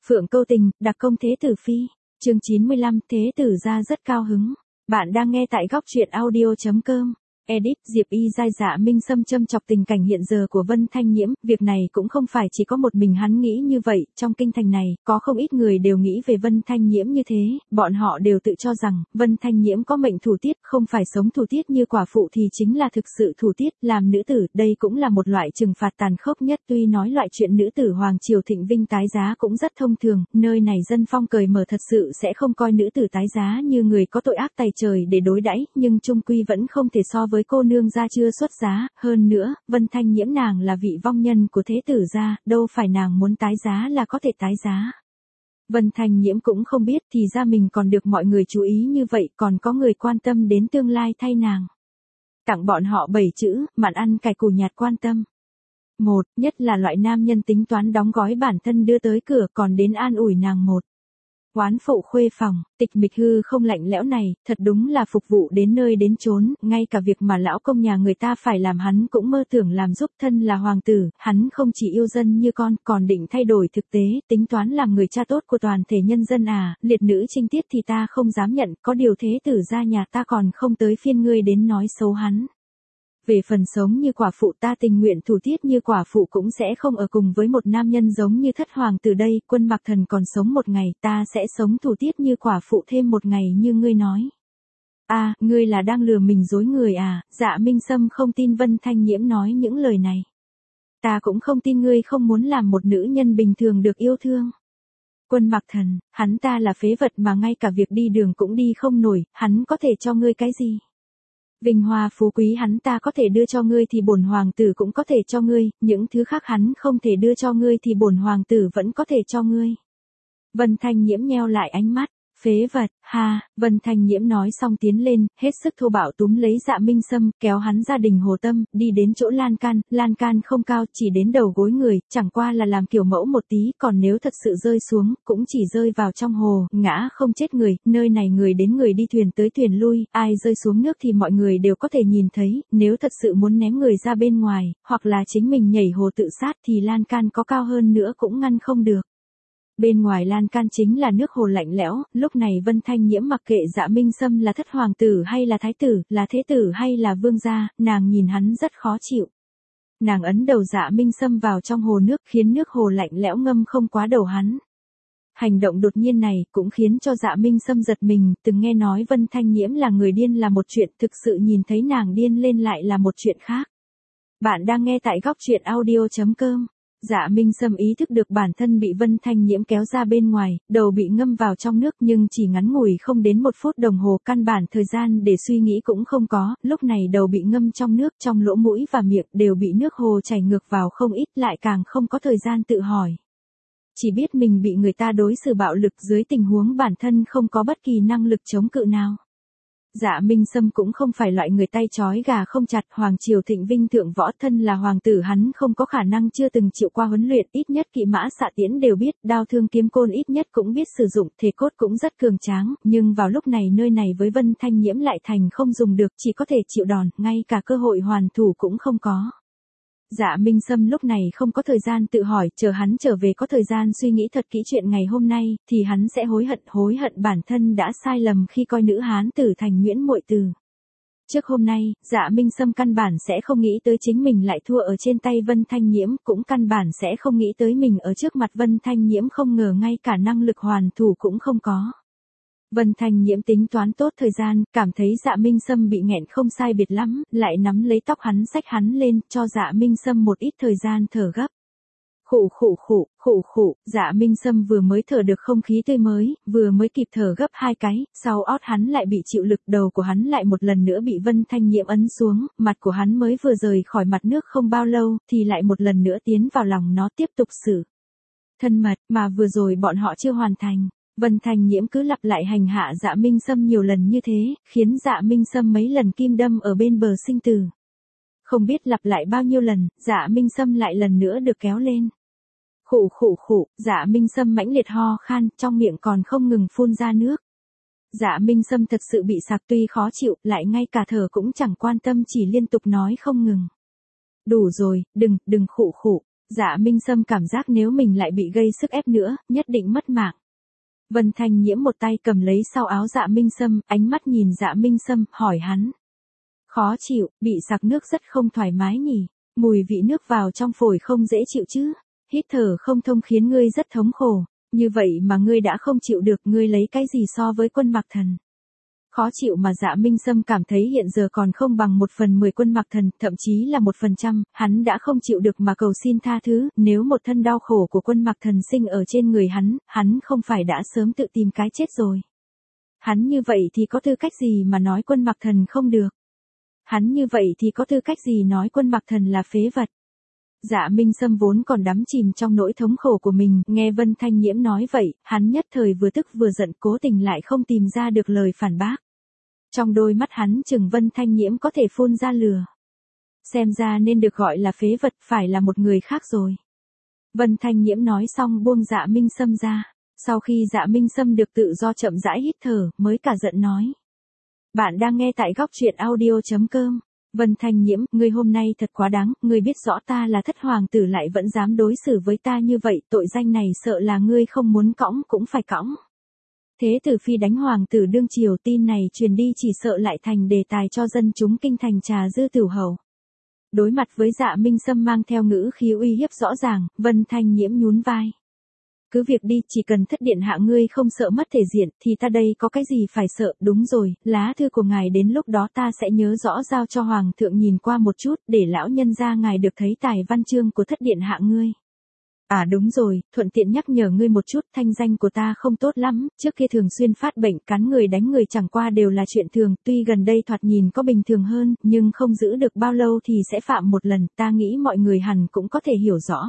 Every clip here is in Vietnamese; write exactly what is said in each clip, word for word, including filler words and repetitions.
Phượng Câu Tình, đặc công Thế Tử Phi, chương chín mươi lăm, Thế Tử gia rất cao hứng. Bạn đang nghe tại góc truyện audio chấm com. Edit, Diệp Y dai Dạ Minh Sâm châm chọc tình cảnh hiện giờ của Vân Thanh Nhiễm, việc này cũng không phải chỉ có một mình hắn nghĩ như vậy, trong kinh thành này, có không ít người đều nghĩ về Vân Thanh Nhiễm như thế, bọn họ đều tự cho rằng, Vân Thanh Nhiễm có mệnh thủ tiết, không phải sống thủ tiết như quả phụ thì chính là thực sự thủ tiết, làm nữ tử, đây cũng là một loại trừng phạt tàn khốc nhất, tuy nói loại chuyện nữ tử Hoàng Triều Thịnh Vinh tái giá cũng rất thông thường, nơi này dân phong cởi mở thật sự sẽ không coi nữ tử tái giá như người có tội ác tày trời để đối đãi, nhưng chung quy vẫn không thể so với cô nương gia chưa xuất giá, hơn nữa, Vân Thanh Nhiễm nàng là vị vong nhân của thế tử gia, đâu phải nàng muốn tái giá là có thể tái giá. Vân Thanh Nhiễm cũng không biết thì ra mình còn được mọi người chú ý như vậy, còn có người quan tâm đến tương lai thay nàng. Tặng bọn họ bảy chữ, mặn ăn cải củ nhạt quan tâm. Một, nhất là loại nam nhân tính toán đóng gói bản thân đưa tới cửa còn đến an ủi nàng một. Quán phụ khuê phòng, tịch mịch hư không lạnh lẽo này, thật đúng là phục vụ đến nơi đến chốn, ngay cả việc mà lão công nhà người ta phải làm hắn cũng mơ tưởng làm giúp. Thân là hoàng tử, hắn không chỉ yêu dân như con, còn định thay đổi thực tế, tính toán làm người cha tốt của toàn thể nhân dân à, liệt nữ trinh tiết thì ta không dám nhận, có điều thế tử gia nhà ta còn không tới phiên ngươi đến nói xấu hắn. Về phần sống như quả phụ ta tình nguyện thủ tiết như quả phụ cũng sẽ không ở cùng với một nam nhân giống như thất hoàng từ đây, Quân Mặc Thần còn sống một ngày, ta sẽ sống thủ tiết như quả phụ thêm một ngày như ngươi nói. A, à, ngươi là đang lừa mình dối người à? Dạ Minh Sâm không tin Vân Thanh Nhiễm nói những lời này. Ta cũng không tin ngươi không muốn làm một nữ nhân bình thường được yêu thương. Quân Mặc Thần, hắn ta là phế vật mà ngay cả việc đi đường cũng đi không nổi, hắn có thể cho ngươi cái gì? Vinh hoa phú quý hắn ta có thể đưa cho ngươi thì bổn hoàng tử cũng có thể cho ngươi, những thứ khác hắn không thể đưa cho ngươi thì bổn hoàng tử vẫn có thể cho ngươi. Vân Thanh Nhiễm nheo lại ánh mắt, phế vật, ha, Vân Thanh Nhiễm nói xong tiến lên, hết sức thô bạo túm lấy Dạ Minh Sâm, kéo hắn ra đình Hồ Tâm, đi đến chỗ lan can, lan can không cao, chỉ đến đầu gối người, chẳng qua là làm kiểu mẫu một tí, còn nếu thật sự rơi xuống, cũng chỉ rơi vào trong hồ, ngã không chết người, nơi này người đến người đi thuyền tới thuyền lui, ai rơi xuống nước thì mọi người đều có thể nhìn thấy, nếu thật sự muốn ném người ra bên ngoài, hoặc là chính mình nhảy hồ tự sát thì lan can có cao hơn nữa cũng ngăn không được. Bên ngoài lan can chính là nước hồ lạnh lẽo, lúc này Vân Thanh Nhiễm mặc kệ Dạ Minh Sâm là thất hoàng tử hay là thái tử, là thế tử hay là vương gia, nàng nhìn hắn rất khó chịu. Nàng ấn đầu Dạ Minh Sâm vào trong hồ nước khiến nước hồ lạnh lẽo ngâm không quá đầu hắn. Hành động đột nhiên này cũng khiến cho Dạ Minh Sâm giật mình, từng nghe nói Vân Thanh Nhiễm là người điên là một chuyện, thực sự nhìn thấy nàng điên lên lại là một chuyện khác. Bạn đang nghe tại góc truyện audio chấm com. Dạ Minh Sâm ý thức được bản thân bị Vân Thanh Nhiễm kéo ra bên ngoài, đầu bị ngâm vào trong nước nhưng chỉ ngắn ngủi không đến một phút đồng hồ, căn bản thời gian để suy nghĩ cũng không có, lúc này đầu bị ngâm trong nước, trong lỗ mũi và miệng đều bị nước hồ chảy ngược vào không ít, lại càng không có thời gian tự hỏi. Chỉ biết mình bị người ta đối xử bạo lực dưới tình huống bản thân không có bất kỳ năng lực chống cự nào. Dạ Minh Sâm cũng không phải loại người tay trói gà không chặt, Hoàng Triều Thịnh Vinh thượng võ, thân là hoàng tử hắn không có khả năng chưa từng chịu qua huấn luyện, ít nhất kỵ mã xạ tiễn đều biết, đao thương kiếm côn ít nhất cũng biết sử dụng, thể cốt cũng rất cường tráng, nhưng vào lúc này nơi này với Vân Thanh Nhiễm lại thành không dùng được, chỉ có thể chịu đòn, ngay cả cơ hội hoàn thủ cũng không có. Dạ Minh Sâm lúc này không có thời gian tự hỏi, chờ hắn trở về có thời gian suy nghĩ thật kỹ chuyện ngày hôm nay, thì hắn sẽ hối hận, hối hận bản thân đã sai lầm khi coi nữ hán tử thành Nguyễn Muội Từ. Trước hôm nay, Dạ Minh Sâm căn bản sẽ không nghĩ tới chính mình lại thua ở trên tay Vân Thanh Nhiễm, cũng căn bản sẽ không nghĩ tới mình ở trước mặt Vân Thanh Nhiễm không ngờ ngay cả năng lực hoàn thủ cũng không có. Vân Thanh Nhiễm tính toán tốt thời gian, cảm thấy Dạ Minh Sâm bị nghẹn không sai biệt lắm, lại nắm lấy tóc hắn xách hắn lên, cho Dạ Minh Sâm một ít thời gian thở gấp. Khụ khụ khụ, khụ khụ, Dạ Minh Sâm vừa mới thở được không khí tươi mới, vừa mới kịp thở gấp hai cái, sau ót hắn lại bị chịu lực, đầu của hắn lại một lần nữa bị Vân Thanh Nhiễm ấn xuống, mặt của hắn mới vừa rời khỏi mặt nước không bao lâu, thì lại một lần nữa tiến vào lòng nó tiếp tục xử thân mật, mà vừa rồi bọn họ chưa hoàn thành. Vân Thanh Nhiễm cứ lặp lại hành hạ Dạ Minh Sâm nhiều lần như thế, khiến Dạ Minh Sâm mấy lần kim đâm ở bên bờ sinh tử. Không biết lặp lại bao nhiêu lần, Dạ Minh Sâm lại lần nữa được kéo lên. Khụ khụ khụ, Dạ Minh Sâm mãnh liệt ho khan, trong miệng còn không ngừng phun ra nước. Dạ Minh Sâm thật sự bị sặc tuy khó chịu, lại ngay cả thở cũng chẳng quan tâm chỉ liên tục nói không ngừng. Đủ rồi, đừng, đừng khụ khụ. Dạ Minh Sâm cảm giác nếu mình lại bị gây sức ép nữa, nhất định mất mạng. Vân Thanh Nhiễm một tay cầm lấy sau áo Dạ Minh Sâm, ánh mắt nhìn Dạ Minh Sâm, hỏi hắn. Khó chịu, bị sặc nước rất không thoải mái nhỉ, mùi vị nước vào trong phổi không dễ chịu chứ, hít thở không thông khiến ngươi rất thống khổ, như vậy mà ngươi đã không chịu được, ngươi lấy cái gì so với Quân Mặc Thần. Khó chịu mà Dạ Minh Sâm cảm thấy hiện giờ còn không bằng một phần mười Quân Mặc Thần, thậm chí là một phần trăm, hắn đã không chịu được mà cầu xin tha thứ, nếu một thân đau khổ của Quân Mặc Thần sinh ở trên người hắn, hắn không phải đã sớm tự tìm cái chết rồi. Hắn như vậy thì có tư cách gì mà nói Quân Mặc Thần không được? Hắn như vậy thì có tư cách gì nói Quân Mặc Thần là phế vật? Dạ Minh Sâm vốn còn đắm chìm trong nỗi thống khổ của mình, nghe Vân Thanh Nhiễm nói vậy, hắn nhất thời vừa tức vừa giận, cố tình lại không tìm ra được lời phản bác. Trong đôi mắt hắn chừng Vân Thanh Nhiễm có thể phun ra lửa. Xem ra nên được gọi là phế vật, phải là một người khác rồi. Vân Thanh Nhiễm nói xong buông Dạ Minh Sâm ra. Sau khi Dạ Minh Sâm được tự do chậm rãi hít thở, mới cả giận nói. Bạn đang nghe tại góc truyện audio chấm com. Vân Thanh Nhiễm, ngươi hôm nay thật quá đáng, ngươi biết rõ ta là thất hoàng tử lại vẫn dám đối xử với ta như vậy, tội danh này sợ là ngươi không muốn cõng cũng phải cõng. Thế tử phi đánh hoàng tử đương triều, tin này truyền đi chỉ sợ lại thành đề tài cho dân chúng kinh thành trà dư tửu hầu. Đối mặt với Dạ Minh Sâm mang theo ngữ khí uy hiếp rõ ràng, Vân Thanh Nhiễm nhún vai. Cứ việc đi, chỉ cần thất điện hạ ngươi không sợ mất thể diện, thì ta đây có cái gì phải sợ, đúng rồi, lá thư của ngài đến lúc đó ta sẽ nhớ rõ giao cho hoàng thượng nhìn qua một chút, để lão nhân gia ngài được thấy tài văn chương của thất điện hạ ngươi. À đúng rồi, thuận tiện nhắc nhở ngươi một chút, thanh danh của ta không tốt lắm, trước kia thường xuyên phát bệnh, cắn người đánh người chẳng qua đều là chuyện thường, tuy gần đây thoạt nhìn có bình thường hơn, nhưng không giữ được bao lâu thì sẽ phạm một lần, ta nghĩ mọi người hẳn cũng có thể hiểu rõ.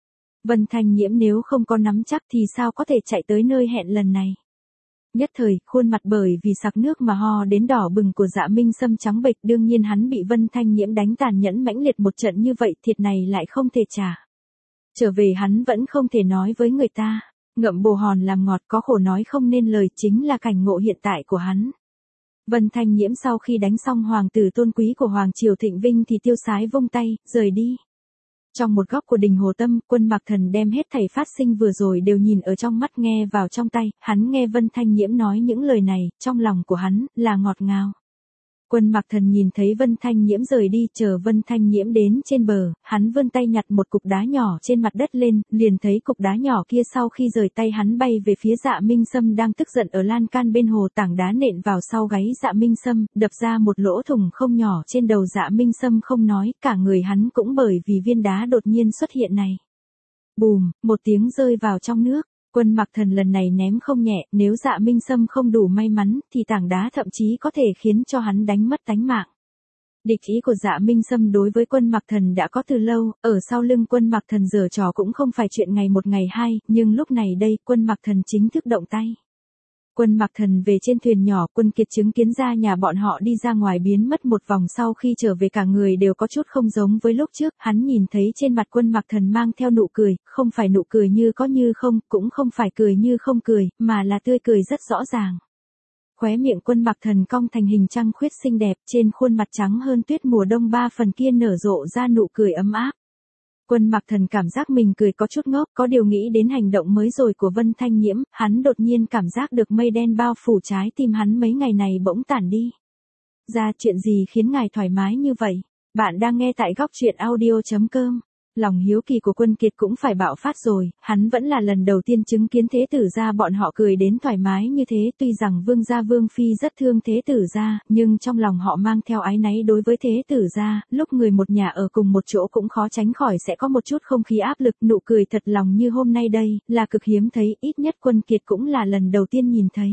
Vân Thanh Nhiễm nếu không có nắm chắc thì sao có thể chạy tới nơi hẹn lần này. Nhất thời, khuôn mặt bởi vì sặc nước mà ho đến đỏ bừng của Dạ Minh Sâm trắng bệch, đương nhiên hắn bị Vân Thanh Nhiễm đánh tàn nhẫn mãnh liệt một trận như vậy, thiệt này lại không thể trả. Trở về hắn vẫn không thể nói với người ta, ngậm bồ hòn làm ngọt, có khổ nói không nên lời, chính là cảnh ngộ hiện tại của hắn. Vân Thanh Nhiễm sau khi đánh xong hoàng tử tôn quý của Hoàng Triều Thịnh Vinh thì tiêu sái vung tay, rời đi. Trong một góc của đình Hồ Tâm, Quân Mặc Thần đem hết thảy phát sinh vừa rồi đều nhìn ở trong mắt nghe vào trong tay, hắn nghe Vân Thanh Nhiễm nói những lời này, trong lòng của hắn, là ngọt ngào. Quân Mặc Thần nhìn thấy Vân Thanh Nhiễm rời đi, chờ Vân Thanh Nhiễm đến trên bờ, hắn vươn tay nhặt một cục đá nhỏ trên mặt đất lên, liền thấy cục đá nhỏ kia sau khi rời tay hắn bay về phía Dạ Minh Sâm đang tức giận ở lan can bên hồ, tảng đá nện vào sau gáy Dạ Minh Sâm, đập ra một lỗ thủng không nhỏ trên đầu Dạ Minh Sâm không nói, cả người hắn cũng bởi vì viên đá đột nhiên xuất hiện này. Bùm, một tiếng rơi vào trong nước. Quân Mặc Thần lần này ném không nhẹ, nếu Dạ Minh Sâm không đủ may mắn, thì tảng đá thậm chí có thể khiến cho hắn đánh mất tánh mạng. Địch ý của Dạ Minh Sâm đối với Quân Mặc Thần đã có từ lâu, ở sau lưng Quân Mặc Thần giở trò cũng không phải chuyện ngày một ngày hai, nhưng lúc này đây, Quân Mặc Thần chính thức động tay. Quân Mặc Thần về trên thuyền nhỏ, Quân Kiệt chứng kiến ra nhà bọn họ đi ra ngoài biến mất một vòng, sau khi trở về cả người đều có chút không giống với lúc trước, hắn nhìn thấy trên mặt Quân Mặc Thần mang theo nụ cười, không phải nụ cười như có như không, cũng không phải cười như không cười, mà là tươi cười rất rõ ràng. Khóe miệng Quân Mặc Thần cong thành hình trăng khuyết xinh đẹp, trên khuôn mặt trắng hơn tuyết mùa đông ba phần kia nở rộ ra nụ cười ấm áp. Quân Mặc Thần cảm giác mình cười có chút ngốc, có điều nghĩ đến hành động mới rồi của Vân Thanh Nhiễm, hắn đột nhiên cảm giác được mây đen bao phủ trái tim hắn mấy ngày này bỗng tản đi. Ra chuyện gì khiến ngài thoải mái như vậy? Bạn đang nghe tại góc truyện audio chấm com. Lòng hiếu kỳ của Quân Kiệt cũng phải bạo phát rồi, hắn vẫn là lần đầu tiên chứng kiến thế tử gia bọn họ cười đến thoải mái như thế, tuy rằng vương gia vương phi rất thương thế tử gia, nhưng trong lòng họ mang theo ái náy đối với thế tử gia, lúc người một nhà ở cùng một chỗ cũng khó tránh khỏi sẽ có một chút không khí áp lực, nụ cười thật lòng như hôm nay đây, là cực hiếm thấy, ít nhất Quân Kiệt cũng là lần đầu tiên nhìn thấy.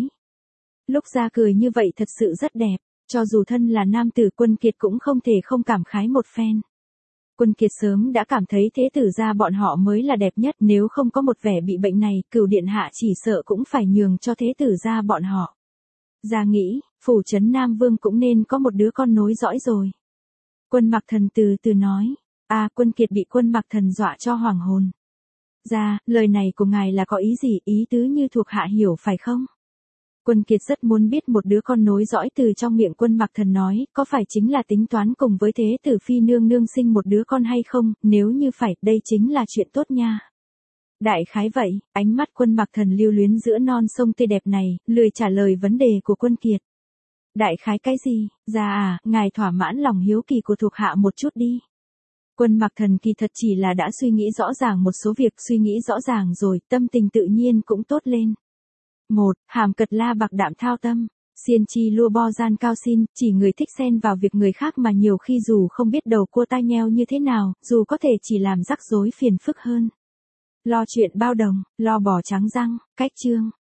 Lúc ra cười như vậy thật sự rất đẹp, cho dù thân là nam tử Quân Kiệt cũng không thể không cảm khái một phen. Quân Kiệt sớm đã cảm thấy thế tử gia bọn họ mới là đẹp nhất, nếu không có một vẻ bị bệnh này, Cửu điện hạ chỉ sợ cũng phải nhường cho thế tử gia bọn họ. Gia nghĩ, phủ trấn Nam Vương cũng nên có một đứa con nối dõi rồi. Quân Mặc Thần từ từ nói, à Quân Kiệt bị Quân Mặc Thần dọa cho hoảng hồn. Gia, lời này của ngài là có ý gì, ý tứ như thuộc hạ hiểu phải không? Quân Kiệt rất muốn biết một đứa con nối dõi từ trong miệng Quân Mặc Thần nói, có phải chính là tính toán cùng với Thế Tử Phi nương nương sinh một đứa con hay không, nếu như phải, đây chính là chuyện tốt nha. Đại khái vậy, ánh mắt Quân Mặc Thần lưu luyến giữa non sông tươi đẹp này, lười trả lời vấn đề của Quân Kiệt. Đại khái cái gì, ra à, ngài thỏa mãn lòng hiếu kỳ của thuộc hạ một chút đi. Quân Mặc Thần kỳ thật chỉ là đã suy nghĩ rõ ràng một số việc, suy nghĩ rõ ràng rồi, tâm tình tự nhiên cũng tốt lên. Một, hàm cật la bạc đạm thao tâm, xiên chi lua bo gian cao xin, chỉ người thích xen vào việc người khác mà nhiều khi dù không biết đầu cua tai nheo như thế nào, dù có thể chỉ làm rắc rối phiền phức hơn. Lo chuyện bao đồng, lo bò trắng răng, cách chương.